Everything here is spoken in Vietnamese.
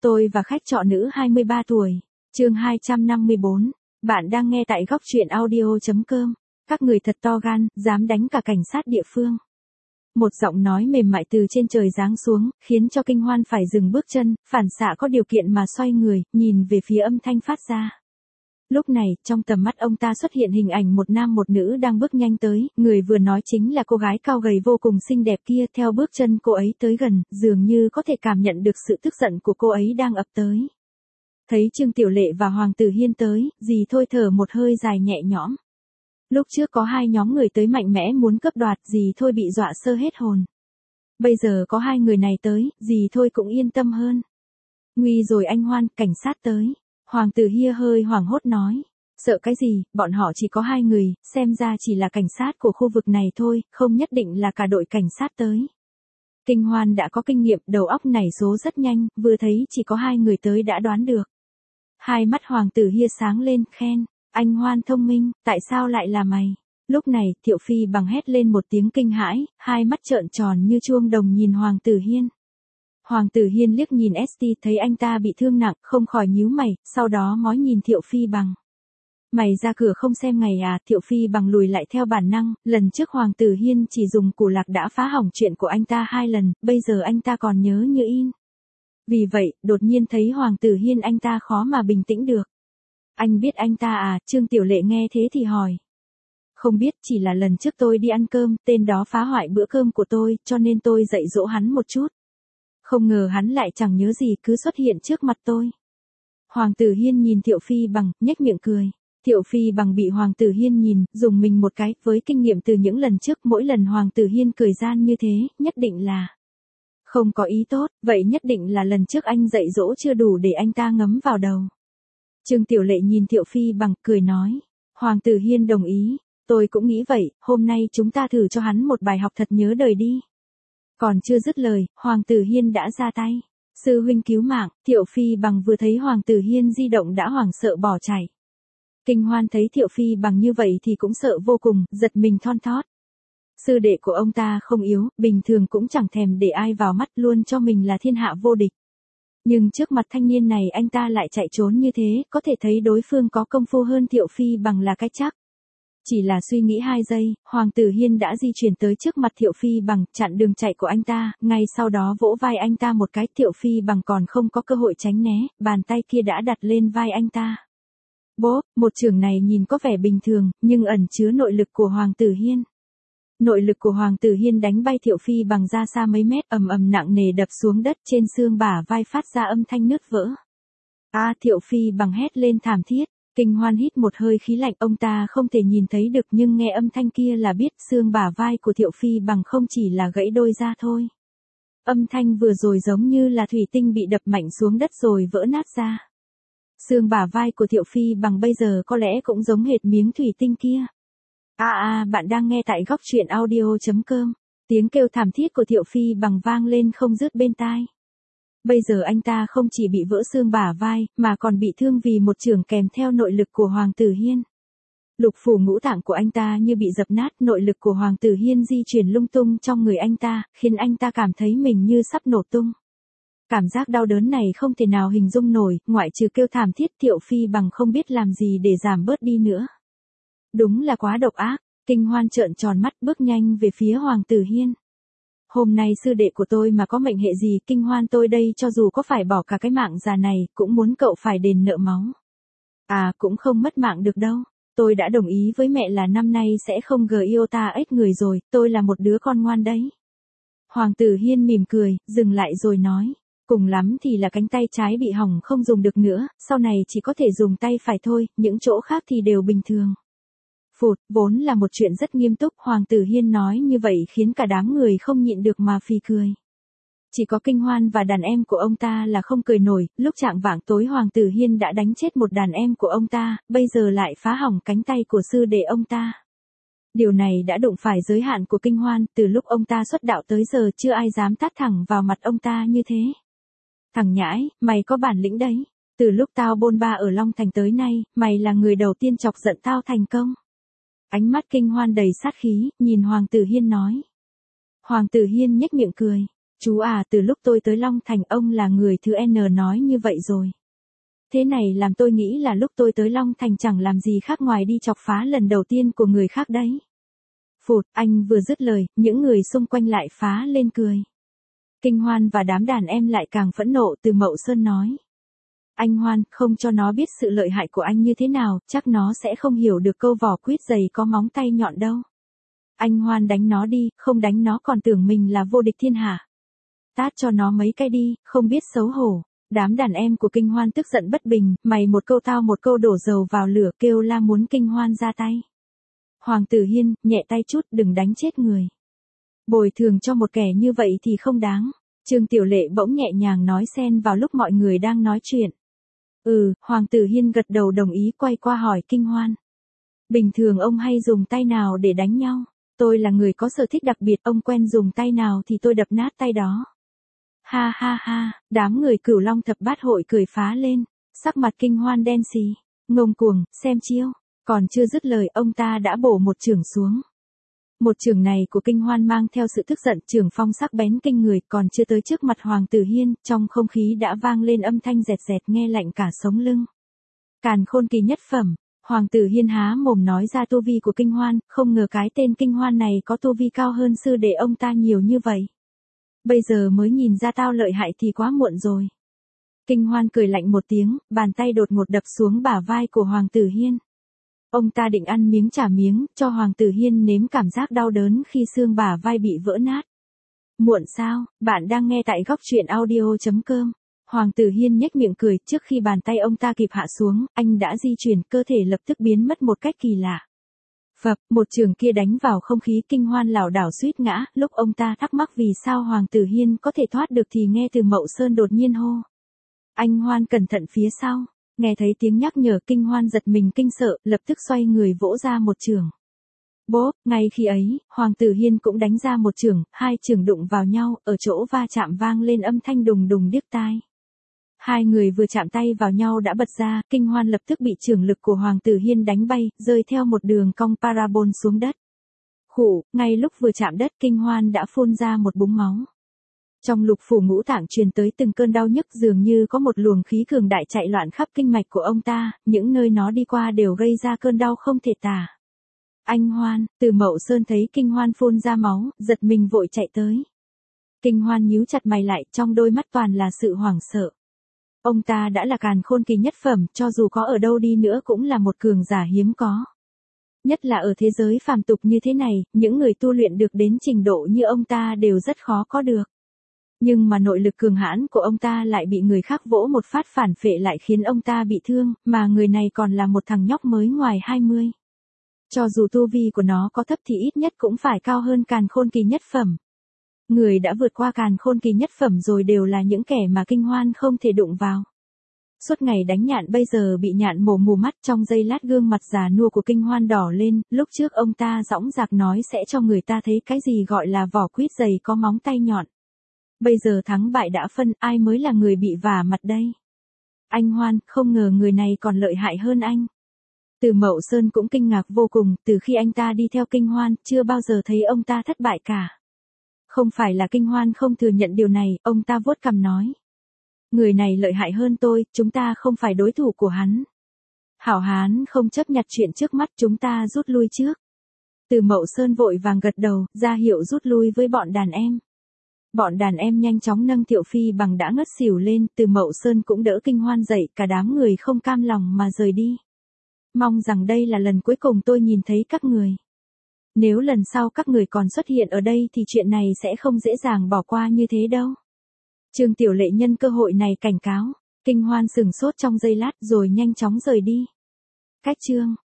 Tôi và khách trọ nữ 23 tuổi. Chương 254. Bạn đang nghe tại góc truyện audio.com. Các người thật to gan, dám đánh cả cảnh sát địa phương. Một giọng nói mềm mại từ trên trời giáng xuống, khiến cho Kinh Hoan phải dừng bước chân, phản xạ có điều kiện mà xoay người, nhìn về phía âm thanh phát ra. Lúc này, trong tầm mắt ông ta xuất hiện hình ảnh một nam một nữ đang bước nhanh tới, người vừa nói chính là cô gái cao gầy vô cùng xinh đẹp kia. Theo bước chân cô ấy tới gần, dường như có thể cảm nhận được sự tức giận của cô ấy đang ập tới. Thấy Trương Tiểu Lệ và Hoàng Tử Hiên tới, dì Thôi thở một hơi dài nhẹ nhõm. Lúc trước có hai nhóm người tới mạnh mẽ muốn cướp đoạt, dì Thôi bị dọa sơ hết hồn. Bây giờ có hai người này tới, dì Thôi cũng yên tâm hơn. Nguy rồi anh Hoan, cảnh sát tới. Hoàng Tử Hiên hơi hoảng hốt nói. Sợ cái gì, bọn họ chỉ có hai người, xem ra chỉ là cảnh sát của khu vực này thôi, không nhất định là cả đội cảnh sát tới. Kinh Hoan đã có kinh nghiệm, đầu óc nảy số rất nhanh, vừa thấy chỉ có hai người tới đã đoán được. Hai mắt Hoàng Tử Hiên sáng lên, khen. Anh Hoan thông minh, tại sao lại là mày? Lúc này, Thiệu Phi bằng hét lên một tiếng kinh hãi, hai mắt trợn tròn như chuông đồng nhìn Hoàng Tử Hiên. Hoàng Tử Hiên liếc nhìn ST thấy anh ta bị thương nặng, không khỏi nhíu mày, sau đó ngó nhìn Thiệu Phi bằng. Mày ra cửa không xem ngày à? Thiệu Phi bằng lùi lại theo bản năng, lần trước Hoàng Tử Hiên chỉ dùng củ lạc đã phá hỏng chuyện của anh ta 2 lần, bây giờ anh ta còn nhớ như in. Vì vậy, đột nhiên thấy Hoàng Tử Hiên anh ta khó mà bình tĩnh được. Anh biết anh ta à? Trương Tiểu Lệ nghe thế thì hỏi. Không biết, chỉ là lần trước tôi đi ăn cơm, tên đó phá hoại bữa cơm của tôi, cho nên tôi dạy dỗ hắn một chút. Không ngờ hắn lại chẳng nhớ gì, cứ xuất hiện trước mặt tôi. Hoàng Tử Hiên nhìn Thiệu Phi bằng, nhếch miệng cười. Thiệu Phi bằng bị Hoàng Tử Hiên nhìn, dùng mình một cái, với kinh nghiệm từ những lần trước, mỗi lần Hoàng Tử Hiên cười gian như thế, nhất định là không có ý tốt, vậy nhất định là lần trước anh dạy dỗ chưa đủ để anh ta ngấm vào đầu. Trương Tiểu Lệ nhìn Thiệu Phi bằng, cười nói. Hoàng Tử Hiên đồng ý, tôi cũng nghĩ vậy, hôm nay chúng ta thử cho hắn một bài học thật nhớ đời đi. Còn chưa dứt lời, Hoàng Tử Hiên đã ra tay. Sư huynh cứu mạng. Thiệu Phi bằng vừa thấy Hoàng Tử Hiên di động đã hoảng sợ bỏ chạy. Kinh Hoan thấy Thiệu Phi bằng như vậy thì cũng sợ vô cùng, giật mình thon thót. Sư đệ của ông ta không yếu, bình thường cũng chẳng thèm để ai vào mắt, luôn cho mình là thiên hạ vô địch. Nhưng trước mặt thanh niên này anh ta lại chạy trốn như thế, có thể thấy đối phương có công phu hơn Thiệu Phi bằng là cái chắc. Chỉ là suy nghĩ 2 giây, Hoàng Tử Hiên đã di chuyển tới trước mặt Thiệu Phi bằng, chặn đường chạy của anh ta, ngay sau đó vỗ vai anh ta một cái. Thiệu Phi bằng còn không có cơ hội tránh né, bàn tay kia đã đặt lên vai anh ta. Bố, một chưởng này nhìn có vẻ bình thường, nhưng ẩn chứa nội lực của Hoàng Tử Hiên. Nội lực của Hoàng Tử Hiên đánh bay Thiệu Phi bằng ra xa mấy mét, ầm ầm nặng nề đập xuống đất, trên xương bả vai phát ra âm thanh nứt vỡ. Thiệu Phi bằng hét lên thảm thiết. Kinh Hoan hít một hơi khí lạnh, ông ta không thể nhìn thấy được nhưng nghe âm thanh kia là biết xương bả vai của Thiệu Phi bằng không chỉ là gãy đôi ra thôi. Âm thanh vừa rồi giống như là thủy tinh bị đập mạnh xuống đất rồi vỡ nát ra. Xương bả vai của Thiệu Phi bằng bây giờ có lẽ cũng giống hệt miếng thủy tinh kia. Bạn đang nghe tại góc truyện audio.com. Tiếng kêu thảm thiết của Thiệu Phi bằng vang lên không dứt bên tai. Bây giờ anh ta không chỉ bị vỡ xương bả vai, mà còn bị thương vì một chưởng kèm theo nội lực của Hoàng Tử Hiên. Lục phủ ngũ tạng của anh ta như bị dập nát, nội lực của Hoàng Tử Hiên di chuyển lung tung trong người anh ta, khiến anh ta cảm thấy mình như sắp nổ tung. Cảm giác đau đớn này không thể nào hình dung nổi, ngoại trừ kêu thảm thiết. Thiệu Phi bằng không biết làm gì để giảm bớt đi nữa. Đúng là quá độc ác. Kinh Hoan trợn tròn mắt bước nhanh về phía Hoàng Tử Hiên. Hôm nay sư đệ của tôi mà có mệnh hệ gì, Kinh Hoan tôi đây cho dù có phải bỏ cả cái mạng già này, cũng muốn cậu phải đền nợ máu. Cũng không mất mạng được đâu. Tôi đã đồng ý với mẹ là năm nay sẽ không iota ếch người rồi, tôi là một đứa con ngoan đấy. Hoàng Tử Hiên mỉm cười, dừng lại rồi nói. Cùng lắm thì là cánh tay trái bị hỏng không dùng được nữa, sau này chỉ có thể dùng tay phải thôi, những chỗ khác thì đều bình thường. Vốn là một chuyện rất nghiêm túc, Hoàng Tử Hiên nói như vậy khiến cả đám người không nhịn được mà phì cười. Chỉ có Kinh Hoan và đàn em của ông ta là không cười nổi, lúc chạng vạng tối Hoàng Tử Hiên đã đánh chết một đàn em của ông ta, bây giờ lại phá hỏng cánh tay của sư đệ ông ta. Điều này đã đụng phải giới hạn của Kinh Hoan, từ lúc ông ta xuất đạo tới giờ chưa ai dám tát thẳng vào mặt ông ta như thế. Thằng nhãi, mày có bản lĩnh đấy. Từ lúc tao bôn ba ở Long Thành tới nay, mày là người đầu tiên chọc giận tao thành công. Ánh mắt Kinh Hoan đầy sát khí, nhìn Hoàng Tử Hiên nói. Hoàng Tử Hiên nhếch miệng cười. Chú à, từ lúc tôi tới Long Thành ông là người thứ N nói như vậy rồi. Thế này làm tôi nghĩ là lúc tôi tới Long Thành chẳng làm gì khác ngoài đi chọc phá lần đầu tiên của người khác đấy. Phụt, anh vừa dứt lời, những người xung quanh lại phá lên cười. Kinh Hoan và đám đàn em lại càng phẫn nộ. Từ Mậu Sơn nói. Anh Hoan, không cho nó biết sự lợi hại của anh như thế nào, chắc nó sẽ không hiểu được câu vỏ quýt dày có móng tay nhọn đâu. Anh Hoan đánh nó đi, không đánh nó còn tưởng mình là vô địch thiên hạ. Tát cho nó mấy cái đi, không biết xấu hổ. Đám đàn em của Kinh Hoan tức giận bất bình, mày một câu tao một câu đổ dầu vào lửa, kêu la muốn Kinh Hoan ra tay. Hoàng Tử Hiên, nhẹ tay chút, đừng đánh chết người. Bồi thường cho một kẻ như vậy thì không đáng. Trương Tiểu Lệ bỗng nhẹ nhàng nói xen vào lúc mọi người đang nói chuyện. Hoàng Tử Hiên gật đầu đồng ý, quay qua hỏi Kinh Hoan. Bình thường ông hay dùng tay nào để đánh nhau? Tôi là người có sở thích đặc biệt, ông quen dùng tay nào thì tôi đập nát tay đó. Ha ha ha, đám người Cửu Long Thập Bát Hội cười phá lên, sắc mặt Kinh Hoan đen xì, ngông cuồng, xem chiêu, còn chưa dứt lời ông ta đã bổ một chưởng xuống. Một chưởng này của Kinh Hoan mang theo sự tức giận, chưởng phong sắc bén kinh người, còn chưa tới trước mặt Hoàng Tử Hiên, trong không khí đã vang lên âm thanh rẹt rẹt nghe lạnh cả sống lưng. Càn Khôn kỳ nhất phẩm. Hoàng Tử Hiên há mồm nói ra tu vi của Kinh Hoan, không ngờ cái tên Kinh Hoan này có tu vi cao hơn sư đệ ông ta nhiều như vậy. Bây giờ mới nhìn ra tao lợi hại thì quá muộn rồi. Kinh Hoan cười lạnh một tiếng, bàn tay đột ngột đập xuống bả vai của Hoàng Tử Hiên. Ông ta định ăn miếng trả miếng, cho Hoàng Tử Hiên nếm cảm giác đau đớn khi xương bả vai bị vỡ nát. Muộn sao, bạn đang nghe tại góc truyện audio.com. Hoàng Tử Hiên nhếch miệng cười, trước khi bàn tay ông ta kịp hạ xuống, anh đã di chuyển, cơ thể lập tức biến mất một cách kỳ lạ. Phập, một chưởng kia đánh vào không khí, Kinh Hoan lảo đảo suýt ngã, lúc ông ta thắc mắc vì sao Hoàng Tử Hiên có thể thoát được thì nghe Từ Mậu Sơn đột nhiên hô. Anh Hoan cẩn thận phía sau, nghe thấy tiếng nhắc nhở, Kinh Hoan giật mình kinh sợ, lập tức xoay người vỗ ra một chưởng. Bốp, ngay khi ấy, Hoàng Tử Hiên cũng đánh ra một chưởng, hai chưởng đụng vào nhau, ở chỗ va chạm vang lên âm thanh đùng đùng điếc tai. Hai người vừa chạm tay vào nhau đã bật ra, Kinh Hoan lập tức bị chưởng lực của Hoàng Tử Hiên đánh bay, rơi theo một đường cong parabol xuống đất. Khụ, ngay lúc vừa chạm đất, Kinh Hoan đã phun ra một búng máu. Trong lục phủ ngũ tạng truyền tới từng cơn đau nhức, dường như có một luồng khí cường đại chạy loạn khắp kinh mạch của ông ta, những nơi nó đi qua đều gây ra cơn đau không thể tả. Anh Hoan, Từ Mậu Sơn thấy Kinh Hoan phun ra máu, giật mình vội chạy tới. Kinh Hoan nhíu chặt mày lại, trong đôi mắt toàn là sự hoảng sợ. Ông ta đã là Càn Khôn kỳ nhất phẩm, cho dù có ở đâu đi nữa cũng là một cường giả hiếm có. Nhất là ở thế giới phàm tục như thế này, những người tu luyện được đến trình độ như ông ta đều rất khó có được. Nhưng mà nội lực cường hãn của ông ta lại bị người khác vỗ một phát phản phệ lại khiến ông ta bị thương, mà người này còn là một thằng nhóc mới ngoài 20. Cho dù tu vi của nó có thấp thì ít nhất cũng phải cao hơn Càn Khôn kỳ nhất phẩm. Người đã vượt qua Càn Khôn kỳ nhất phẩm rồi đều là những kẻ mà Kinh Hoan không thể đụng vào. Suốt ngày đánh nhạn bây giờ bị nhạn mổ mù mắt, trong giây lát gương mặt già nua của Kinh Hoan đỏ lên, lúc trước ông ta dõng dạc nói sẽ cho người ta thấy cái gì gọi là vỏ quýt dày có móng tay nhọn. Bây giờ thắng bại đã phân, ai mới là người bị vả mặt đây? Anh Hoan, không ngờ người này còn lợi hại hơn anh. Từ Mậu Sơn cũng kinh ngạc vô cùng, từ khi anh ta đi theo Kinh Hoan, chưa bao giờ thấy ông ta thất bại cả. Không phải là Kinh Hoan không thừa nhận điều này, ông ta vuốt cằm nói. Người này lợi hại hơn tôi, chúng ta không phải đối thủ của hắn. Hảo hán không chấp nhặt chuyện trước mắt, chúng ta rút lui trước. Từ Mậu Sơn vội vàng gật đầu, ra hiệu rút lui với bọn đàn em. Bọn đàn em nhanh chóng nâng Thiệu Phi Bằng đã ngất xỉu lên, Từ Mậu Sơn cũng đỡ Kinh Hoan dậy, cả đám người không cam lòng mà rời đi. Mong rằng đây là lần cuối cùng tôi nhìn thấy các người. Nếu lần sau các người còn xuất hiện ở đây thì chuyện này sẽ không dễ dàng bỏ qua như thế đâu. Trương Tiểu Lệ nhân cơ hội này cảnh cáo. Kinh Hoan sửng sốt trong giây lát rồi nhanh chóng rời đi. Cách chương